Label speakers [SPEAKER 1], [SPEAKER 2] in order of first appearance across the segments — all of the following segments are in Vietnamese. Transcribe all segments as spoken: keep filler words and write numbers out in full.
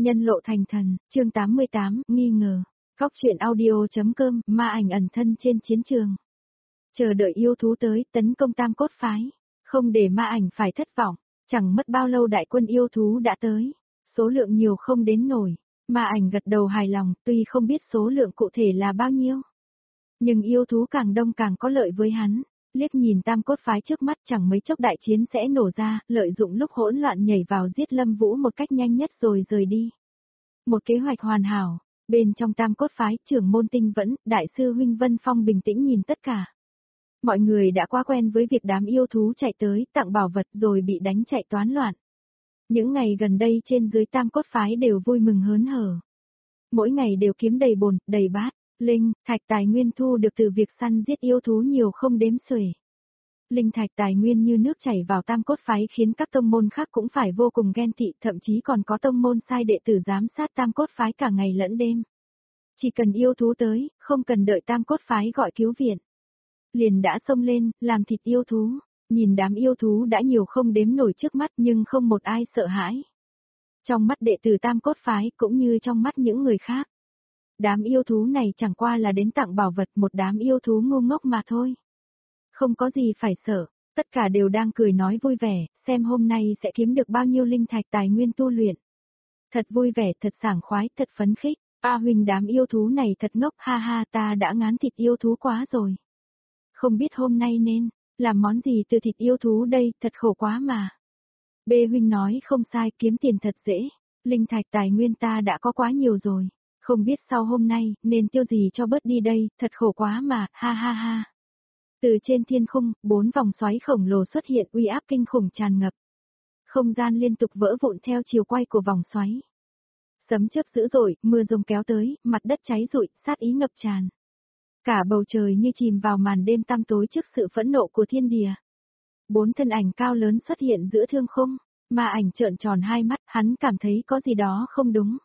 [SPEAKER 1] Nhân lộ thành thần, chương tám mươi tám, nghi ngờ. Góc truyện audio.com, ma ảnh ẩn thân trên chiến trường. Chờ đợi yêu thú tới, tấn công tam cốt phái. Không để ma ảnh phải thất vọng. Chẳng mất bao lâu đại quân yêu thú đã tới. Số lượng nhiều không đến nổi. Ma ảnh gật đầu hài lòng, tuy không biết số lượng cụ thể là bao nhiêu. Nhưng yêu thú càng đông càng có lợi với hắn. Liếc nhìn tam cốt phái trước mắt chẳng mấy chốc đại chiến sẽ nổ ra, lợi dụng lúc hỗn loạn nhảy vào giết Lâm Vũ một cách nhanh nhất rồi rời đi. Một kế hoạch hoàn hảo, bên trong tam cốt phái trưởng môn Tinh Vẫn, đại sư huynh Vân Phong bình tĩnh nhìn tất cả. Mọi người đã quá quen với việc đám yêu thú chạy tới, tặng bảo vật rồi bị đánh chạy toán loạn. Những ngày gần đây trên dưới tam cốt phái đều vui mừng hớn hở. Mỗi ngày đều kiếm đầy bồn, đầy bát. Linh, thạch tài nguyên thu được từ việc săn giết yêu thú nhiều không đếm xuể. Linh thạch tài nguyên như nước chảy vào tam cốt phái khiến các tông môn khác cũng phải vô cùng ghen tị, thậm chí còn có tông môn sai đệ tử giám sát tam cốt phái cả ngày lẫn đêm. Chỉ cần yêu thú tới, không cần đợi tam cốt phái gọi cứu viện. Liền đã xông lên, làm thịt yêu thú, nhìn đám yêu thú đã nhiều không đếm nổi trước mắt nhưng không một ai sợ hãi. Trong mắt đệ tử tam cốt phái cũng như trong mắt những người khác. Đám yêu thú này chẳng qua là đến tặng bảo vật, một đám yêu thú ngu ngốc mà thôi. Không có gì phải sợ, tất cả đều đang cười nói vui vẻ, xem hôm nay sẽ kiếm được bao nhiêu linh thạch tài nguyên tu luyện. Thật vui vẻ, thật sảng khoái, thật phấn khích. A huynh, đám yêu thú này thật ngốc, ha ha, ta đã ngán thịt yêu thú quá rồi. Không biết hôm nay nên làm món gì từ thịt yêu thú đây, thật khổ quá mà. B huynh nói không sai, kiếm tiền thật dễ. Linh thạch tài nguyên ta đã có quá nhiều rồi. Không biết sau hôm nay, nên tiêu gì cho bớt đi đây, thật khổ quá mà, ha ha ha. Từ trên thiên khung, bốn vòng xoáy khổng lồ xuất hiện, uy áp kinh khủng tràn ngập. Không gian liên tục vỡ vụn theo chiều quay của vòng xoáy. Sấm chớp dữ dội, mưa rông kéo tới, mặt đất cháy rụi, sát ý ngập tràn. Cả bầu trời như chìm vào màn đêm tăm tối trước sự phẫn nộ của thiên địa. Bốn thân ảnh cao lớn xuất hiện giữa thương khung, ma ảnh trợn tròn hai mắt, hắn cảm thấy có gì đó không đúng.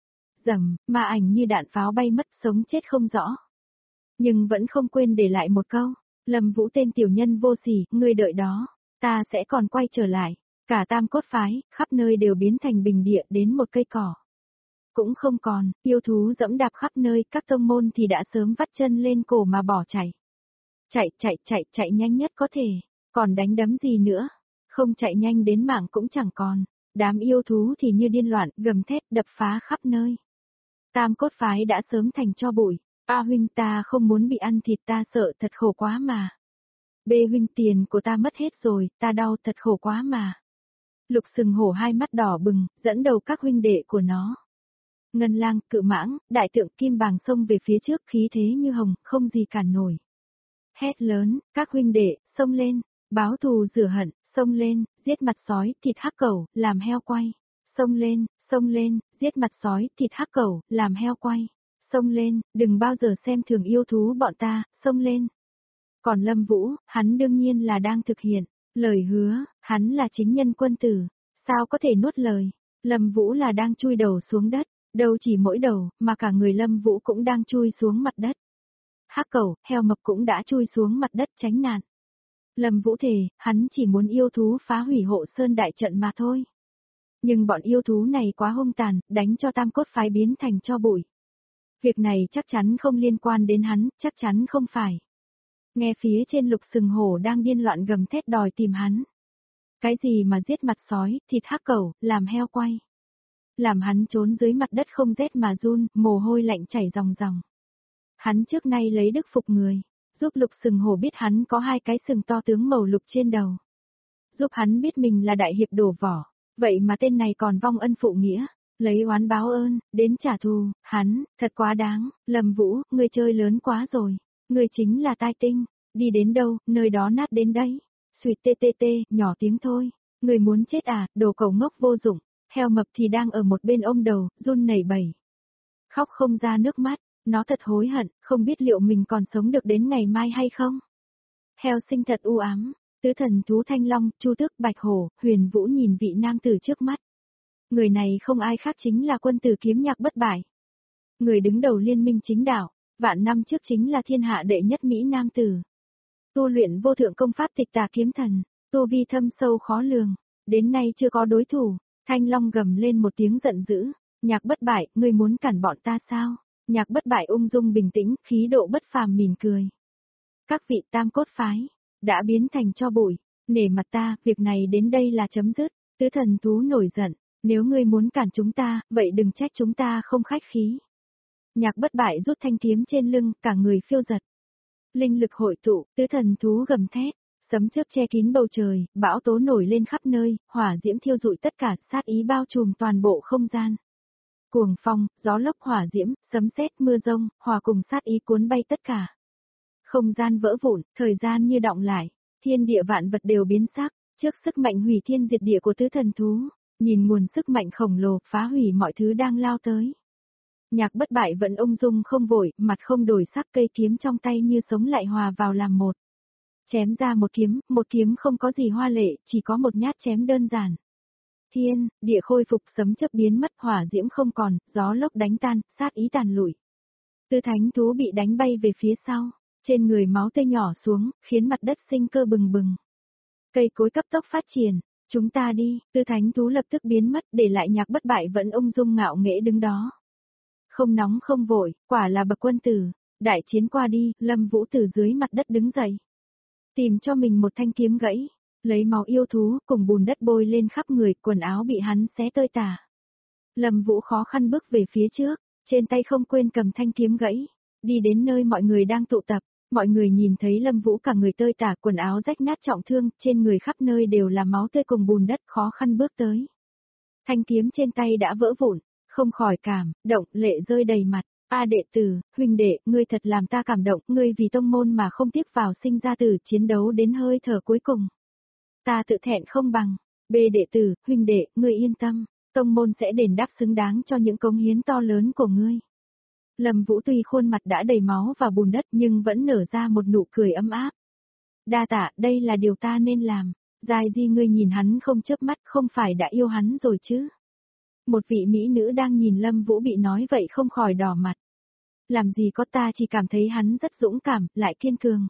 [SPEAKER 1] Rầm, ma ảnh như đạn pháo bay mất, sống chết không rõ. Nhưng vẫn không quên để lại một câu, Lâm Vũ tên tiểu nhân vô sỉ, ngươi đợi đó, ta sẽ còn quay trở lại. Cả tam cốt phái, khắp nơi đều biến thành bình địa, đến một cây cỏ cũng không còn, yêu thú dẫm đạp khắp nơi, các tông môn thì đã sớm vắt chân lên cổ mà bỏ chạy. Chạy, chạy, chạy, chạy nhanh nhất có thể, còn đánh đấm gì nữa, không chạy nhanh đến mạng cũng chẳng còn. Đám yêu thú thì như điên loạn, gầm thét đập phá khắp nơi. Tam cốt phái đã sớm thành tro bụi. A huynh, ta không muốn bị ăn thịt, ta sợ, thật khổ quá mà. B huynh, tiền của ta mất hết rồi, ta đau, thật khổ quá mà. Lục Sừng Hổ hai mắt đỏ bừng, dẫn đầu các huynh đệ của nó. Ngân Lang, Cự Mãng, Đại Tượng, Kim Bàng xông về phía trước, khí thế như hồng, không gì cản nổi. Hét lớn, các huynh đệ, xông lên, báo thù rửa hận, xông lên, giết mặt sói, thịt hắc cẩu, làm heo quay. Xông lên, xông lên, giết mặt sói, thịt hắc cẩu, làm heo quay. Xông lên, đừng bao giờ xem thường yêu thú bọn ta, xông lên. Còn Lâm Vũ, hắn đương nhiên là đang thực hiện lời hứa, hắn là chính nhân quân tử, sao có thể nuốt lời. Lâm Vũ là đang chui đầu xuống đất, đâu chỉ mỗi đầu, mà cả người Lâm Vũ cũng đang chui xuống mặt đất. Hắc cẩu, heo mập cũng đã chui xuống mặt đất tránh nạn. Lâm Vũ thề, hắn chỉ muốn yêu thú phá hủy Hộ Sơn đại trận mà thôi. Nhưng bọn yêu thú này quá hung tàn, đánh cho tam cốt phái biến thành tro bụi. Việc này chắc chắn không liên quan đến hắn, chắc chắn không phải. Nghe phía trên Lục Sừng Hổ đang điên loạn gầm thét đòi tìm hắn. Cái gì mà giết mặt sói, thịt hắc cẩu, làm heo quay. Làm hắn trốn dưới mặt đất không rét mà run, mồ hôi lạnh chảy ròng ròng. Hắn trước nay lấy đức phục người, giúp Lục Sừng Hổ biết hắn có hai cái sừng to tướng màu lục trên đầu. Giúp hắn biết mình là đại hiệp đổ vỏ, vậy mà tên này còn vong ân phụ nghĩa. Lấy oán báo ơn, đến trả thù, hắn, thật quá đáng. Lâm Vũ, ngươi chơi lớn quá rồi, ngươi chính là tai tinh, đi đến đâu, nơi đó nát đến đấy. Xuyệt tê tê tê, nhỏ tiếng thôi, ngươi muốn chết à, đồ cầu ngốc vô dụng. Heo mập thì đang ở một bên ôm đầu, run nảy bẩy. Khóc không ra nước mắt, nó thật hối hận, không biết liệu mình còn sống được đến ngày mai hay không. Heo sinh thật u ám, tứ thần thú Thanh Long, Chu Tước, Bạch Hổ, Huyền Vũ nhìn vị nam tử trước mắt. Người này không ai khác chính là quân tử kiếm nhạc bất bại. Người đứng đầu liên minh chính đạo, vạn năm trước chính là thiên hạ đệ nhất Mỹ nam tử. Tu luyện vô thượng công pháp tịch tà kiếm thần, tu vi thâm sâu khó lường, đến nay chưa có đối thủ. Thanh Long gầm lên một tiếng giận dữ, Nhạc Bất Bại, ngươi muốn cản bọn ta sao? Nhạc Bất Bại ung dung bình tĩnh, khí độ bất phàm mỉm cười. Các vị tam cốt phái, đã biến thành tro bụi, nể mặt ta, việc này đến đây là chấm dứt. Tứ thần thú nổi giận, nếu ngươi muốn cản chúng ta, vậy đừng trách chúng ta không khách khí. Nhạc Bất Bại rút thanh kiếm trên lưng, cả người phiêu giật. Linh lực hội tụ, tứ thần thú gầm thét, sấm chớp che kín bầu trời, bão tố nổi lên khắp nơi, hỏa diễm thiêu rụi tất cả, sát ý bao trùm toàn bộ không gian. Cuồng phong, gió lốc hỏa diễm, sấm sét mưa rông, hòa cùng sát ý cuốn bay tất cả. Không gian vỡ vụn, thời gian như đọng lại, thiên địa vạn vật đều biến sắc, trước sức mạnh hủy thiên diệt địa của tứ thần thú, nhìn nguồn sức mạnh khổng lồ phá hủy mọi thứ đang lao tới. Nhạc Bất Bại vẫn ung dung không vội, mặt không đổi sắc, cây kiếm trong tay như sống lại hòa vào làm một. Chém ra một kiếm, một kiếm không có gì hoa lệ, chỉ có một nhát chém đơn giản. Thiên, địa khôi phục, sấm chớp biến mất, hỏa diễm không còn, gió lốc đánh tan, sát ý tàn lụi. Tứ thánh thú bị đánh bay về phía sau, trên người máu tươi nhỏ xuống, khiến mặt đất sinh cơ bừng bừng. Cây cối cấp tốc phát triển, chúng ta đi, Tứ thánh thú lập tức biến mất, để lại Nhạc Bất Bại vẫn ung dung ngạo nghễ đứng đó. Không nóng không vội, quả là bậc quân tử. Đại chiến qua đi, Lâm Vũ từ dưới mặt đất đứng dậy. Tìm cho mình một thanh kiếm gãy, lấy máu yêu thú cùng bùn đất bôi lên khắp người, quần áo bị hắn xé tơi tả. Lâm Vũ khó khăn bước về phía trước, trên tay không quên cầm thanh kiếm gãy, đi đến nơi mọi người đang tụ tập. Mọi người nhìn thấy Lâm Vũ cả người tơi tả, quần áo rách nát trọng thương, trên người khắp nơi đều là máu tươi cùng bùn đất, khó khăn bước tới. Thanh kiếm trên tay đã vỡ vụn, không khỏi cảm động, lệ rơi đầy mặt. A đệ tử, huynh đệ, ngươi thật làm ta cảm động, ngươi vì tông môn mà không tiếc vào sinh ra tử, chiến đấu đến hơi thở cuối cùng. Ta tự thẹn không bằng. B đệ tử, huynh đệ, ngươi yên tâm, tông môn sẽ đền đáp xứng đáng cho những cống hiến to lớn của ngươi. Lâm Vũ tuy khuôn mặt đã đầy máu và bùn đất nhưng vẫn nở ra một nụ cười ấm áp. Đa tạ, đây là điều ta nên làm. Giai Di, ngươi nhìn hắn không chớp mắt, không phải đã yêu hắn rồi chứ? Một vị mỹ nữ đang nhìn Lâm Vũ bị nói vậy không khỏi đỏ mặt. Làm gì có, ta chỉ cảm thấy hắn rất dũng cảm, lại kiên cường.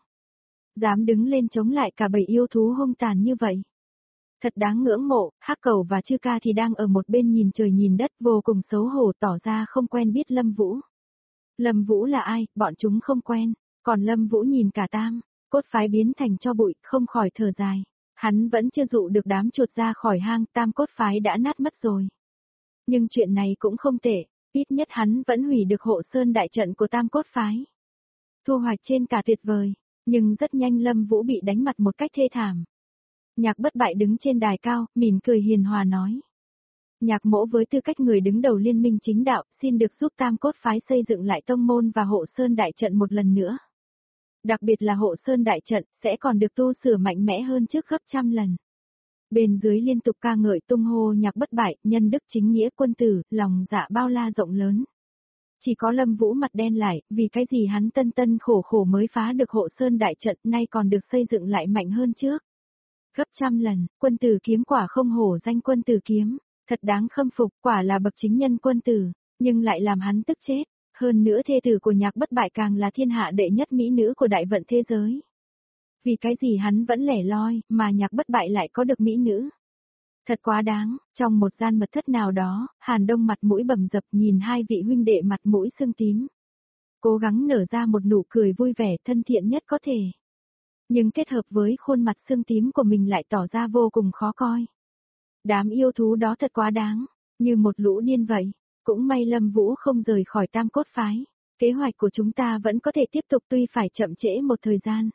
[SPEAKER 1] Dám đứng lên chống lại cả bầy yêu thú hung tàn như vậy. Thật đáng ngưỡng mộ. Hắc Cầu và Chư Ca thì đang ở một bên nhìn trời nhìn đất, vô cùng xấu hổ, tỏ ra không quen biết Lâm Vũ. Lâm Vũ là ai, bọn chúng không quen, còn Lâm Vũ nhìn cả tam cốt phái biến thành tro bụi, không khỏi thở dài. Hắn vẫn chưa dụ được đám chuột ra khỏi hang, tam cốt phái đã nát mất rồi. Nhưng chuyện này cũng không tệ, ít nhất hắn vẫn hủy được hộ sơn đại trận của tam cốt phái. Thu hoạch trên cả tuyệt vời, nhưng rất nhanh Lâm Vũ bị đánh mặt một cách thê thảm. Nhạc Bất Bại đứng trên đài cao, mỉm cười hiền hòa nói. Nhạc Mỗ với tư cách người đứng đầu liên minh chính đạo, xin được giúp tam cốt phái xây dựng lại tông môn và hộ sơn đại trận một lần nữa. Đặc biệt là hộ sơn đại trận, sẽ còn được tu sửa mạnh mẽ hơn trước gấp trăm lần. Bên dưới liên tục ca ngợi tung hô Nhạc Bất Bại, nhân đức chính nghĩa quân tử, lòng dạ bao la rộng lớn. Chỉ có Lâm Vũ mặt đen lại, vì cái gì hắn tân tân khổ khổ mới phá được hộ sơn đại trận, nay còn được xây dựng lại mạnh hơn trước. Gấp trăm lần, quân tử kiếm quả không hổ danh quân tử kiếm, thật đáng khâm phục, quả là bậc chính nhân quân tử, nhưng lại làm hắn tức chết. Hơn nữa thê tử của Nhạc Bất Bại càng là thiên hạ đệ nhất mỹ nữ của đại vận thế giới. Vì cái gì hắn vẫn lẻ loi, mà Nhạc Bất Bại lại có được mỹ nữ? Thật quá đáng. Trong một gian mật thất nào đó, Hàn Đông mặt mũi bầm dập nhìn hai vị huynh đệ mặt mũi sưng tím. Cố gắng nở ra một nụ cười vui vẻ thân thiện nhất có thể. Nhưng kết hợp với khuôn mặt sưng tím của mình lại tỏ ra vô cùng khó coi. Đám yêu thú đó thật quá đáng, như một lũ điên vậy. Cũng may Lâm Vũ không rời khỏi tam cốt phái. Kế hoạch của chúng ta vẫn có thể tiếp tục tuy phải chậm trễ một thời gian.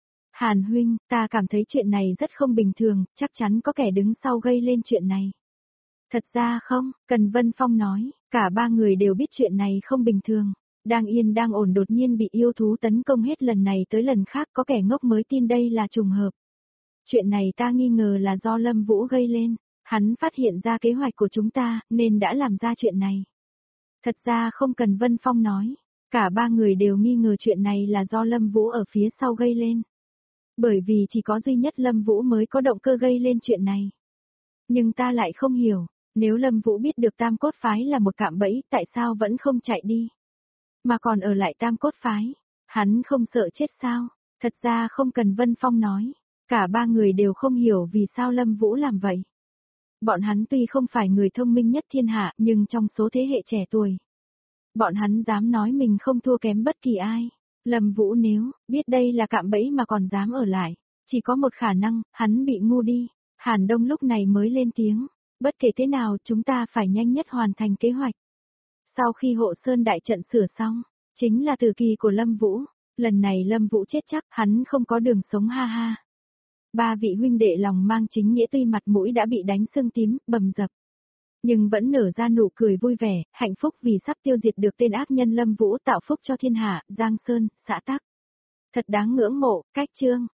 [SPEAKER 1] Hàn huynh, ta cảm thấy chuyện này rất không bình thường, chắc chắn có kẻ đứng sau gây lên chuyện này. Thật ra không, Cần Vân Phong nói, cả ba người đều biết chuyện này không bình thường. Đang yên đang ổn đột nhiên bị yêu thú tấn công hết lần này tới lần khác, có kẻ ngốc mới tin đây là trùng hợp. Chuyện này ta nghi ngờ là do Lâm Vũ gây lên. Hắn phát hiện ra kế hoạch của chúng ta, nên đã làm ra chuyện này. Thật ra không cần Vân Phong nói, cả ba người đều nghi ngờ chuyện này là do Lâm Vũ ở phía sau gây lên. Bởi vì chỉ có duy nhất Lâm Vũ mới có động cơ gây lên chuyện này. Nhưng ta lại không hiểu, nếu Lâm Vũ biết được tam cốt phái là một cạm bẫy, tại sao vẫn không chạy đi? Mà còn ở lại tam cốt phái, hắn không sợ chết sao? Thật ra không cần Vân Phong nói, cả ba người đều không hiểu vì sao Lâm Vũ làm vậy. Bọn hắn tuy không phải người thông minh nhất thiên hạ, nhưng trong số thế hệ trẻ tuổi, bọn hắn dám nói mình không thua kém bất kỳ ai. Lâm Vũ nếu biết đây là cạm bẫy mà còn dám ở lại, chỉ có một khả năng, hắn bị ngu đi. Hàn Đông lúc này mới lên tiếng, bất kể thế nào chúng ta phải nhanh nhất hoàn thành kế hoạch. Sau khi hộ sơn đại trận sửa xong, chính là tử kỳ của Lâm Vũ, lần này Lâm Vũ chết chắc, hắn không có đường sống ha ha. Ba vị huynh đệ lòng mang chính nghĩa tuy mặt mũi đã bị đánh sưng tím, bầm dập, nhưng vẫn nở ra nụ cười vui vẻ, hạnh phúc vì sắp tiêu diệt được tên ác nhân Lâm Vũ, tạo phúc cho thiên hạ, Giang Sơn, xã Tắc. Thật đáng ngưỡng mộ, cách chương.